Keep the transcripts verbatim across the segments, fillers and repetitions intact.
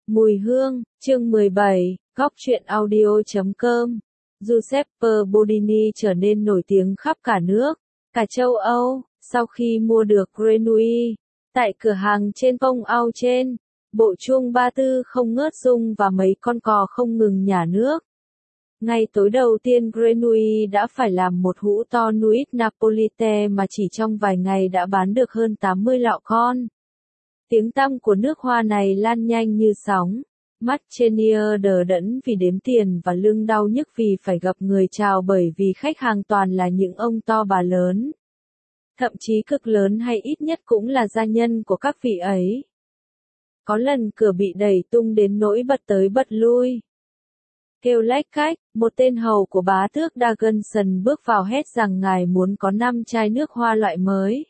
Mùi hương, chương mười bảy, góc truyện audio chấm com. Giuseppe Bodini trở nên nổi tiếng khắp cả nước, cả châu Âu, sau khi mua được Grenouille. Tại cửa hàng trên Pont au trên, bộ chuông ba tư không ngớt rung và mấy con cò không ngừng nhả nước. Ngay tối đầu tiên Grenouille đã phải làm một hũ to Nuit Napolitain mà chỉ trong vài ngày đã bán được hơn tám mươi lọ con. Tiếng tăm của nước hoa này lan nhanh như sóng. Mắt Chenier đờ đẫn vì đếm tiền và lưng đau nhức vì phải gặp người chào bởi vì khách hàng toàn là những ông to bà lớn. Thậm chí cực lớn hay ít nhất cũng là gia nhân của các vị ấy. Có lần cửa bị đẩy tung đến nỗi bật tới bật lui. Kêu lách cách, một tên hầu của bá tước Dagenson bước vào hét rằng ngài muốn có năm chai nước hoa loại mới.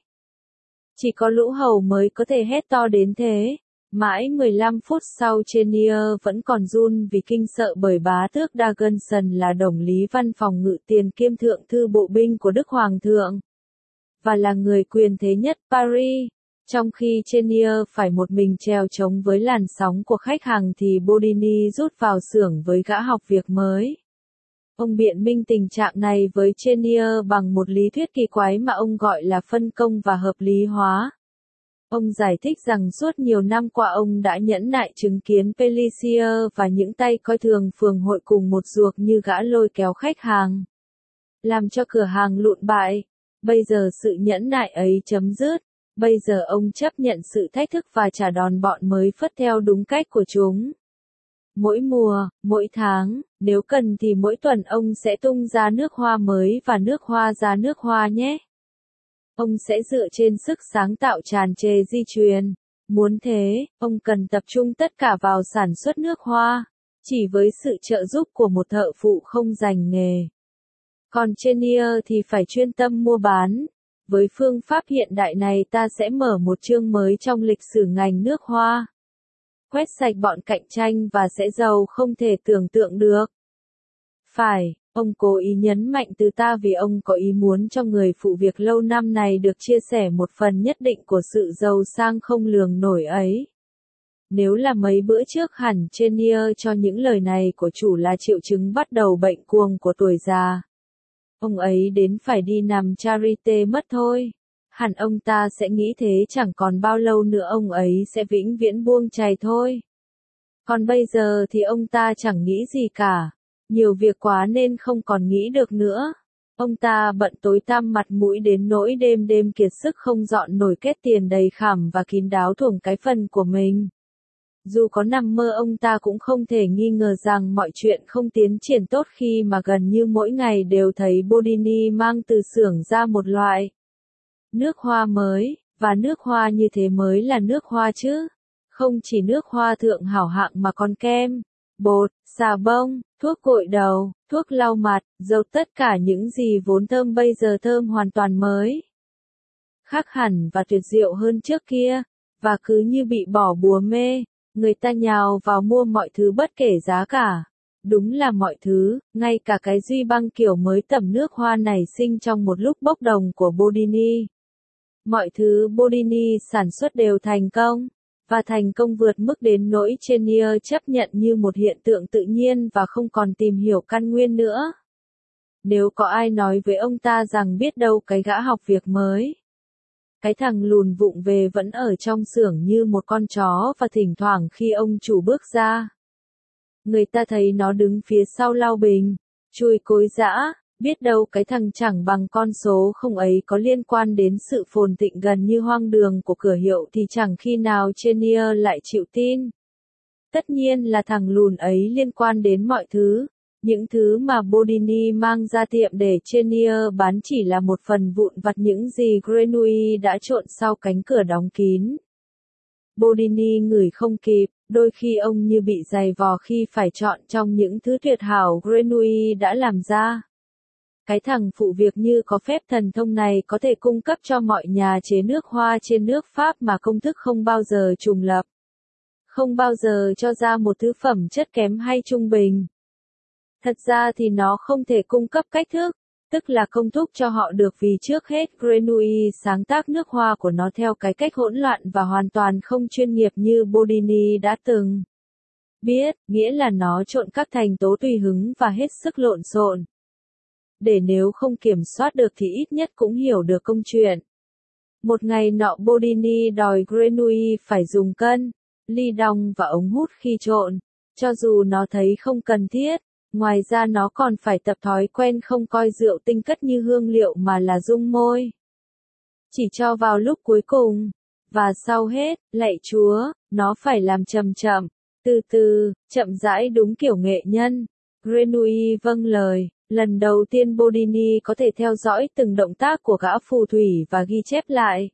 Chỉ có lũ hầu mới có thể hét to đến thế. Mãi mười lăm phút sau Chenier vẫn còn run vì kinh sợ bởi bá tước Dagenson là đồng lý văn phòng ngự tiền kiêm thượng thư bộ binh của Đức Hoàng thượng. Và là người quyền thế nhất Paris. Trong khi Chenier phải một mình trèo chống với làn sóng của khách hàng thì Bodini rút vào xưởng với gã học việc mới. Ông biện minh tình trạng này với Chenier bằng một lý thuyết kỳ quái mà ông gọi là phân công và hợp lý hóa. Ông giải thích rằng suốt nhiều năm qua ông đã nhẫn nại chứng kiến Pélissier và những tay coi thường phường hội cùng một ruột như gã lôi kéo khách hàng, làm cho cửa hàng lụn bại. Bây giờ sự nhẫn nại ấy chấm dứt. Bây giờ ông chấp nhận sự thách thức và trả đòn bọn mới phất theo đúng cách của chúng. Mỗi mùa, mỗi tháng, nếu cần thì mỗi tuần ông sẽ tung ra nước hoa mới và nước hoa ra nước hoa nhé. Ông sẽ dựa trên sức sáng tạo tràn trề di truyền. Muốn thế, ông cần tập trung tất cả vào sản xuất nước hoa, chỉ với sự trợ giúp của một thợ phụ không dành nghề. Còn Chenier thì phải chuyên tâm mua bán. Với phương pháp hiện đại này ta sẽ mở một chương mới trong lịch sử ngành nước hoa. Quét sạch bọn cạnh tranh và sẽ giàu không thể tưởng tượng được. Phải, ông cố ý nhấn mạnh từ ta vì ông có ý muốn cho người phụ việc lâu năm này được chia sẻ một phần nhất định của sự giàu sang không lường nổi ấy. Nếu là mấy bữa trước hẳn Chenier cho những lời này của chủ là triệu chứng bắt đầu bệnh cuồng của tuổi già. Ông ấy đến phải đi nằm charité mất thôi. Hẳn ông ta sẽ nghĩ thế chẳng còn bao lâu nữa ông ấy sẽ vĩnh viễn buông chày thôi. Còn bây giờ thì ông ta chẳng nghĩ gì cả. Nhiều việc quá nên không còn nghĩ được nữa. Ông ta bận tối tăm mặt mũi đến nỗi đêm đêm kiệt sức không dọn nổi kết tiền đầy khảm và kín đáo thuồng cái phần của mình. Dù có nằm mơ ông ta cũng không thể nghi ngờ rằng mọi chuyện không tiến triển tốt khi mà gần như mỗi ngày đều thấy Bodini mang từ xưởng ra một loại nước hoa mới, và nước hoa như thế mới là nước hoa chứ. Không chỉ nước hoa thượng hảo hạng mà còn kem, bột, xà bông, thuốc gội đầu, thuốc lau mặt, dầu, tất cả những gì vốn thơm bây giờ thơm hoàn toàn mới. Khác hẳn và tuyệt diệu hơn trước kia, và cứ như bị bỏ bùa mê. Người ta nhào vào mua mọi thứ bất kể giá cả. Đúng là mọi thứ, ngay cả cái duy băng kiểu mới tẩm nước hoa này sinh trong một lúc bốc đồng của Bodini. Mọi thứ Bodini sản xuất đều thành công, và thành công vượt mức đến nỗi Chenier chấp nhận như một hiện tượng tự nhiên và không còn tìm hiểu căn nguyên nữa. Nếu có ai nói với ông ta rằng biết đâu cái gã học việc mới, cái thằng lùn vụng về vẫn ở trong xưởng như một con chó và thỉnh thoảng khi ông chủ bước ra, người ta thấy nó đứng phía sau lau bình, chùi cối giã, biết đâu cái thằng chẳng bằng con số không ấy có liên quan đến sự phồn thịnh gần như hoang đường của cửa hiệu thì chẳng khi nào Chenier lại chịu tin. Tất nhiên là thằng lùn ấy liên quan đến mọi thứ. Những thứ mà Bodini mang ra tiệm để Chenier bán chỉ là một phần vụn vặt những gì Grenouille đã trộn sau cánh cửa đóng kín. Bodini ngửi không kịp, đôi khi ông như bị giày vò khi phải chọn trong những thứ tuyệt hảo Grenouille đã làm ra. Cái thằng phụ việc như có phép thần thông này có thể cung cấp cho mọi nhà chế nước hoa trên nước Pháp mà công thức không bao giờ trùng lập. Không bao giờ cho ra một thứ phẩm chất kém hay trung bình. Thật ra thì nó không thể cung cấp cách thức, tức là công thức cho họ được vì trước hết Grenouille sáng tác nước hoa của nó theo cái cách hỗn loạn và hoàn toàn không chuyên nghiệp như Bodini đã từng. Biết, nghĩa là nó trộn các thành tố tùy hứng và hết sức lộn xộn. Để nếu không kiểm soát được thì ít nhất cũng hiểu được công chuyện. Một ngày nọ Bodini đòi Grenouille phải dùng cân, ly đong và ống hút khi trộn, cho dù nó thấy không cần thiết. Ngoài ra nó còn phải tập thói quen không coi rượu tinh cất như hương liệu mà là dung môi. Chỉ cho vào lúc cuối cùng. Và sau hết, lạy Chúa, nó phải làm chậm chậm, từ từ, chậm rãi đúng kiểu nghệ nhân. Grenouille vâng lời. Lần đầu tiên Bodini có thể theo dõi từng động tác của gã phù thủy và ghi chép lại.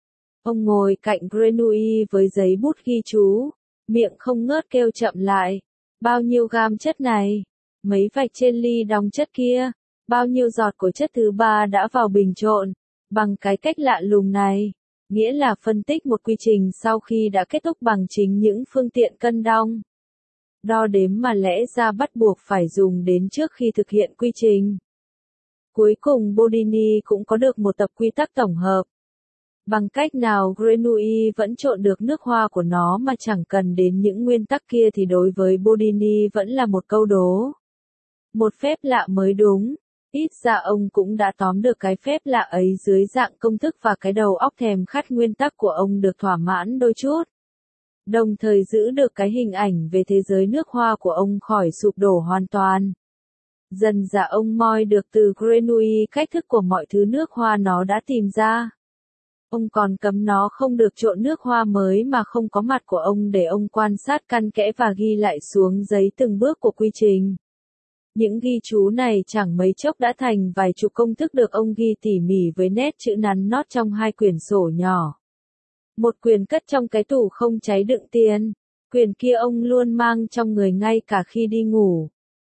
Ông ngồi cạnh Grenouille với giấy bút ghi chú, miệng không ngớt kêu chậm lại. Bao nhiêu gam chất này? Mấy vạch trên ly đóng chất kia? Bao nhiêu giọt của chất thứ ba đã vào bình trộn? Bằng cái cách lạ lùng này, nghĩa là phân tích một quy trình sau khi đã kết thúc bằng chính những phương tiện cân đong, đo đếm mà lẽ ra bắt buộc phải dùng đến trước khi thực hiện quy trình. Cuối cùng Bodini cũng có được một tập quy tắc tổng hợp. Bằng cách nào Grenouille vẫn trộn được nước hoa của nó mà chẳng cần đến những nguyên tắc kia thì đối với Bodini vẫn là một câu đố. Một phép lạ mới đúng. Ít ra ông cũng đã tóm được cái phép lạ ấy dưới dạng công thức và cái đầu óc thèm khát nguyên tắc của ông được thỏa mãn đôi chút. Đồng thời giữ được cái hình ảnh về thế giới nước hoa của ông khỏi sụp đổ hoàn toàn. Dần dà ông moi được từ Grenouille cách thức của mọi thứ nước hoa nó đã tìm ra. Ông còn cấm nó không được trộn nước hoa mới mà không có mặt của ông để ông quan sát căn kẽ và ghi lại xuống giấy từng bước của quy trình. Những ghi chú này chẳng mấy chốc đã thành vài chục công thức được ông ghi tỉ mỉ với nét chữ nắn nót trong hai quyển sổ nhỏ. Một quyển cất trong cái tủ không cháy đựng tiền, quyển kia ông luôn mang trong người ngay cả khi đi ngủ.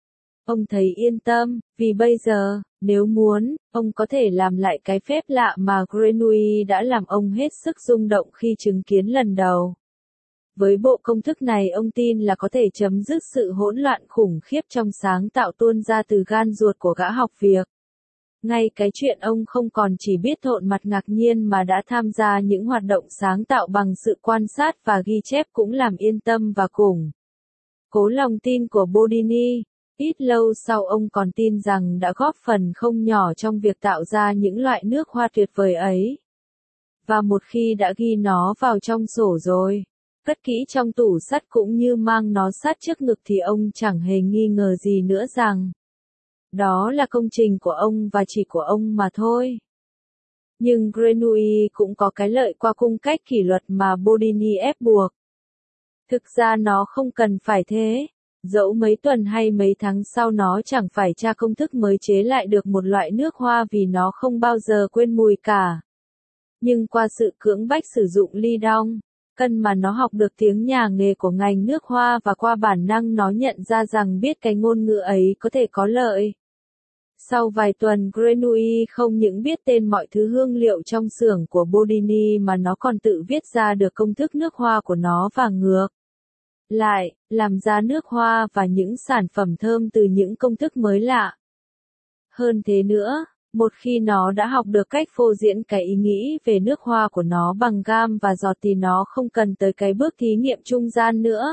Ông thấy yên tâm, vì bây giờ, nếu muốn, ông có thể làm lại cái phép lạ mà Grenouille đã làm ông hết sức rung động khi chứng kiến lần đầu. Với bộ công thức này ông tin là có thể chấm dứt sự hỗn loạn khủng khiếp trong sáng tạo tuôn ra từ gan ruột của gã học việc. Ngay cái chuyện ông không còn chỉ biết thộn mặt ngạc nhiên mà đã tham gia những hoạt động sáng tạo bằng sự quan sát và ghi chép cũng làm yên tâm và củng cố lòng tin của Bodini. Ít lâu sau ông còn tin rằng đã góp phần không nhỏ trong việc tạo ra những loại nước hoa tuyệt vời ấy. Và một khi đã ghi nó vào trong sổ rồi, cất kỹ trong tủ sắt cũng như mang nó sát trước ngực thì ông chẳng hề nghi ngờ gì nữa rằng đó là công trình của ông và chỉ của ông mà thôi. Nhưng Grenouille cũng có cái lợi qua cung cách kỷ luật mà Bodini ép buộc. Thực ra nó không cần phải thế. Dẫu mấy tuần hay mấy tháng sau nó chẳng phải tra công thức mới chế lại được một loại nước hoa vì nó không bao giờ quên mùi cả. Nhưng qua sự cưỡng bách sử dụng ly đong, cân mà nó học được tiếng nhà nghề của ngành nước hoa và qua bản năng nó nhận ra rằng biết cái ngôn ngữ ấy có thể có lợi. Sau vài tuần Grenouille không những biết tên mọi thứ hương liệu trong xưởng của Bodini mà nó còn tự viết ra được công thức nước hoa của nó và ngược lại, làm ra nước hoa và những sản phẩm thơm từ những công thức mới lạ. Hơn thế nữa, một khi nó đã học được cách phô diễn cái ý nghĩ về nước hoa của nó bằng gam và giọt thì nó không cần tới cái bước thí nghiệm trung gian nữa.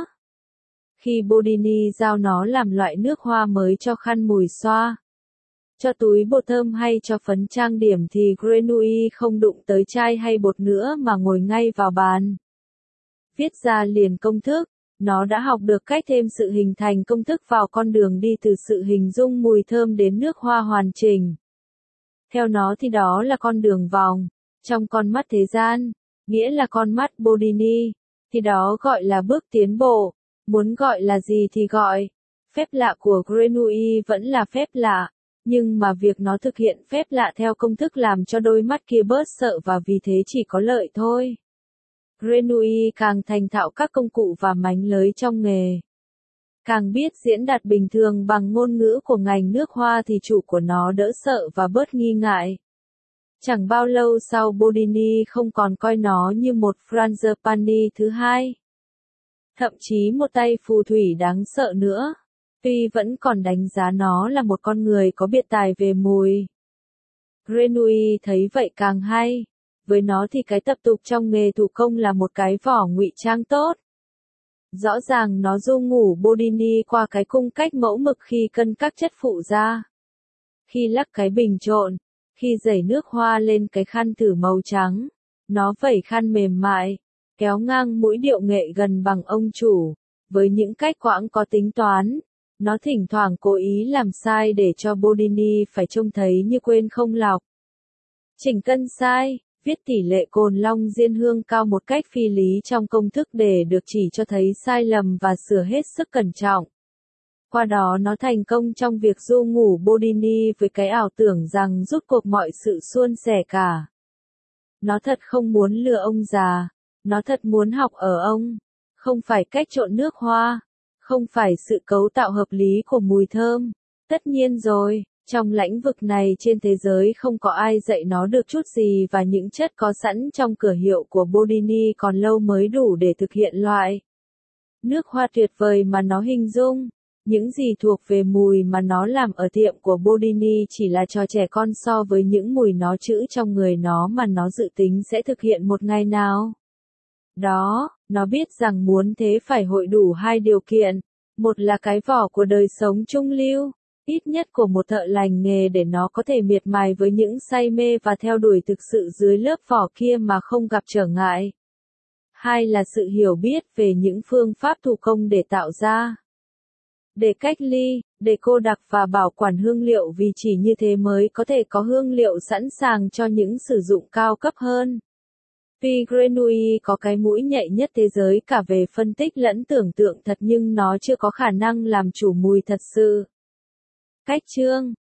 Khi Bodini giao nó làm loại nước hoa mới cho khăn mùi xoa, cho túi bột thơm hay cho phấn trang điểm thì Grenouille không đụng tới chai hay bột nữa mà ngồi ngay vào bàn. Viết ra liền công thức. Nó đã học được cách thêm sự hình thành công thức vào con đường đi từ sự hình dung mùi thơm đến nước hoa hoàn chỉnh. Theo nó thì đó là con đường vòng, trong con mắt thế gian, nghĩa là con mắt Bodini, thì đó gọi là bước tiến bộ, muốn gọi là gì thì gọi. Phép lạ của Grenouille vẫn là phép lạ, nhưng mà việc nó thực hiện phép lạ theo công thức làm cho đôi mắt kia bớt sợ và vì thế chỉ có lợi thôi. Grenouille càng thành thạo các công cụ và mánh lới trong nghề, càng biết diễn đạt bình thường bằng ngôn ngữ của ngành nước hoa thì chủ của nó đỡ sợ và bớt nghi ngại. Chẳng bao lâu sau Bodini không còn coi nó như một Frangipani thứ hai, thậm chí một tay phù thủy đáng sợ nữa, tuy vẫn còn đánh giá nó là một con người có biệt tài về mùi. Grenouille thấy vậy càng hay. Với nó thì cái tập tục trong nghề thủ công là một cái vỏ ngụy trang tốt. Rõ ràng nó du ngủ Bodini qua cái cung cách mẫu mực khi cân các chất phụ ra. Khi lắc cái bình trộn, khi đẩy nước hoa lên cái khăn thử màu trắng, nó vẩy khăn mềm mại, kéo ngang mũi điệu nghệ gần bằng ông chủ, với những cách quãng có tính toán. Nó thỉnh thoảng cố ý làm sai để cho Bodini phải trông thấy như quên không lọc. Chỉnh cân sai, viết tỷ lệ cồn long diên hương cao một cách phi lý trong công thức để được chỉ cho thấy sai lầm và sửa hết sức cẩn trọng. Qua đó nó thành công trong việc du ngủ Bodini với cái ảo tưởng rằng rút cuộc mọi sự suôn sẻ cả. Nó thật không muốn lừa ông già, nó thật muốn học ở ông, không phải cách trộn nước hoa, không phải sự cấu tạo hợp lý của mùi thơm. Tất nhiên rồi, trong lĩnh vực này trên thế giới không có ai dạy nó được chút gì và những chất có sẵn trong cửa hiệu của Bodini còn lâu mới đủ để thực hiện loại nước hoa tuyệt vời mà nó hình dung. Những gì thuộc về mùi mà nó làm ở tiệm của Bodini chỉ là trò trẻ con so với những mùi nó trữ trong người nó mà nó dự tính sẽ thực hiện một ngày nào đó. Nó biết rằng muốn thế phải hội đủ hai điều kiện. Một là cái vỏ của đời sống trung lưu, ít nhất của một thợ lành nghề để nó có thể miệt mài với những say mê và theo đuổi thực sự dưới lớp vỏ kia mà không gặp trở ngại. Hai là sự hiểu biết về những phương pháp thủ công để tạo ra, để cách ly, để cô đặc và bảo quản hương liệu vì chỉ như thế mới có thể có hương liệu sẵn sàng cho những sử dụng cao cấp hơn. Vì Grenouille có cái mũi nhạy nhất thế giới cả về phân tích lẫn tưởng tượng thật nhưng nó chưa có khả năng làm chủ mùi thật sự. Cách chương